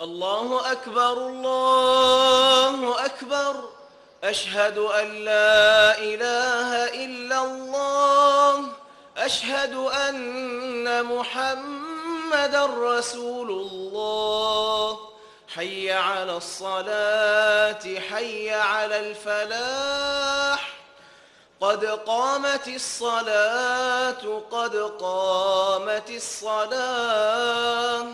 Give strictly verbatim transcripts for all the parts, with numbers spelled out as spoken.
الله أكبر الله أكبر أشهد أن لا إله إلا الله أشهد أن محمدًا رسول الله حي على الصلاة حي على الفلاح قد قامت الصلاة قد قامت الصلاة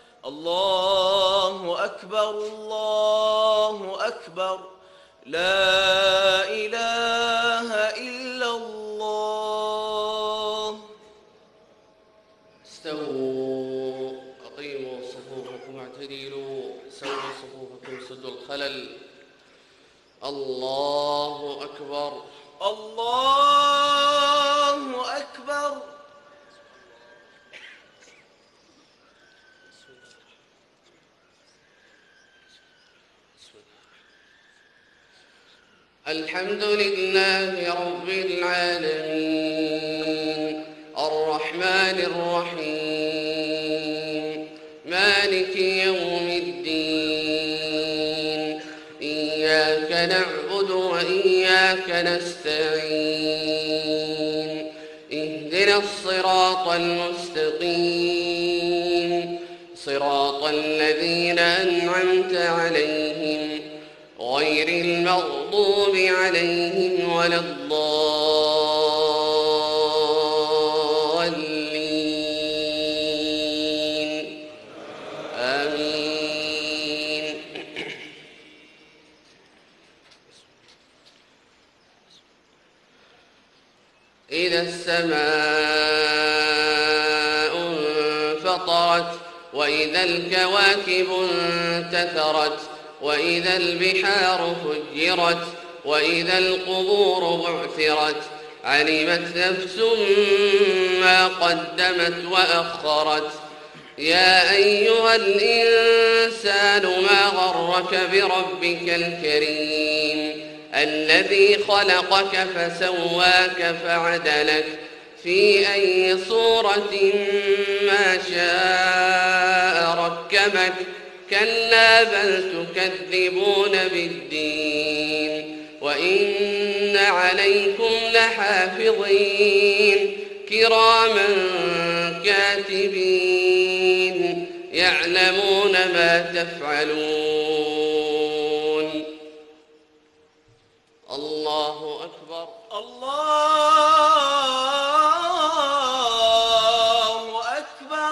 الله أكبر الله أكبر لا إله إلا الله. استووا أقيموا صفوفكم واعتدلوا سووا صفوفكم سدوا الخلل. الله أكبر الله أكبر. الحمد لله رب العالمين الرحمن الرحيم مالك يوم الدين إياك نعبد وإياك نستعين اهدنا الصراط المستقيم صراط الذين أنعمت عليهم غير المغضوب عليهم ولا الضالين آمين. إذا السماء انفطرت وإذا الكواكب انتثرت وإذا البحار فجرت وإذا القبور بعثرت علمت نفس ما قدمت وأخرت. يا أيها الإنسان ما غرك بربك الكريم الذي خلقك فسواك فعدلك في أي صورة ما شاء ركبك كلا بل تكذبون بالدين وإن عليكم لحافظين كراما كاتبين يعلمون ما تفعلون. الله أكبر الله أكبر.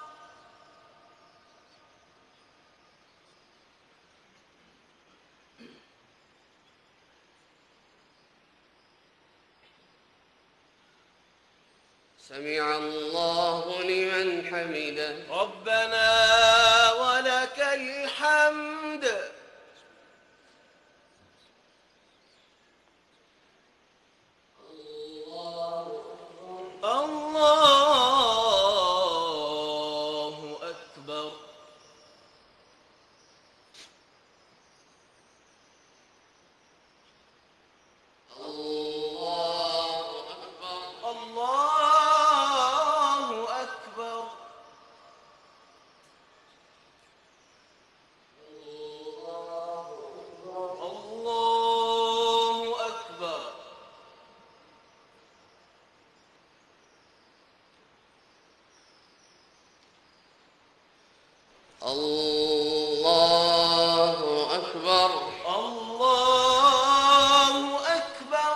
سمع الله لمن حمده ربنا ولك الحمد. الله أكبر. الله أكبر الله أكبر.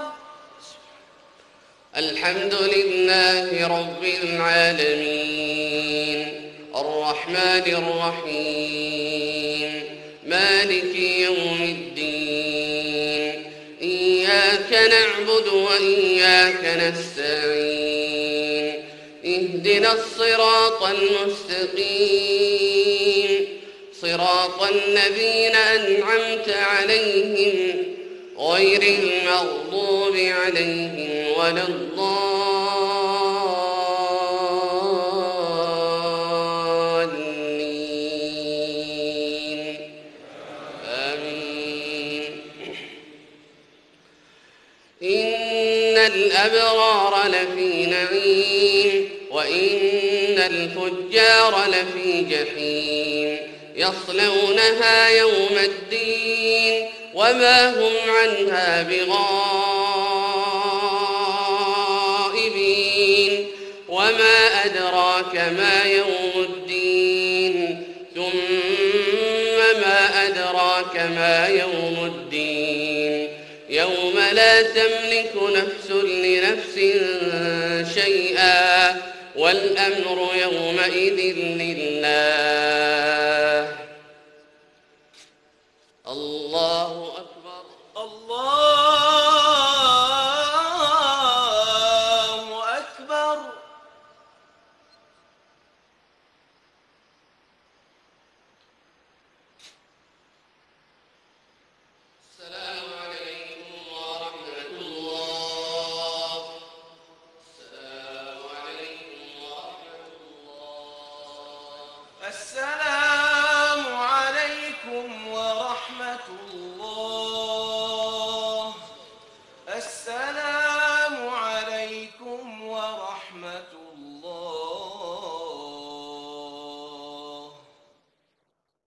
الحمد لله رب العالمين الرحمن الرحيم مالك يوم الدين إياك نعبد وإياك نستعين اهدنا الصراط المستقيم صراط الذين أنعمت عليهم غير المغضوب عليهم ولا الضالين آمين. إن الأبرار لفي نعيم وإن الفجار لفي جحيم يصلونها يوم الدين وما هم عنها بغائبين وما أدراك ما يوم الدين ثم ما أدراك ما يوم الدين يوم لا تملك نفس لنفس شيئا والأمر يومئذ لله. الله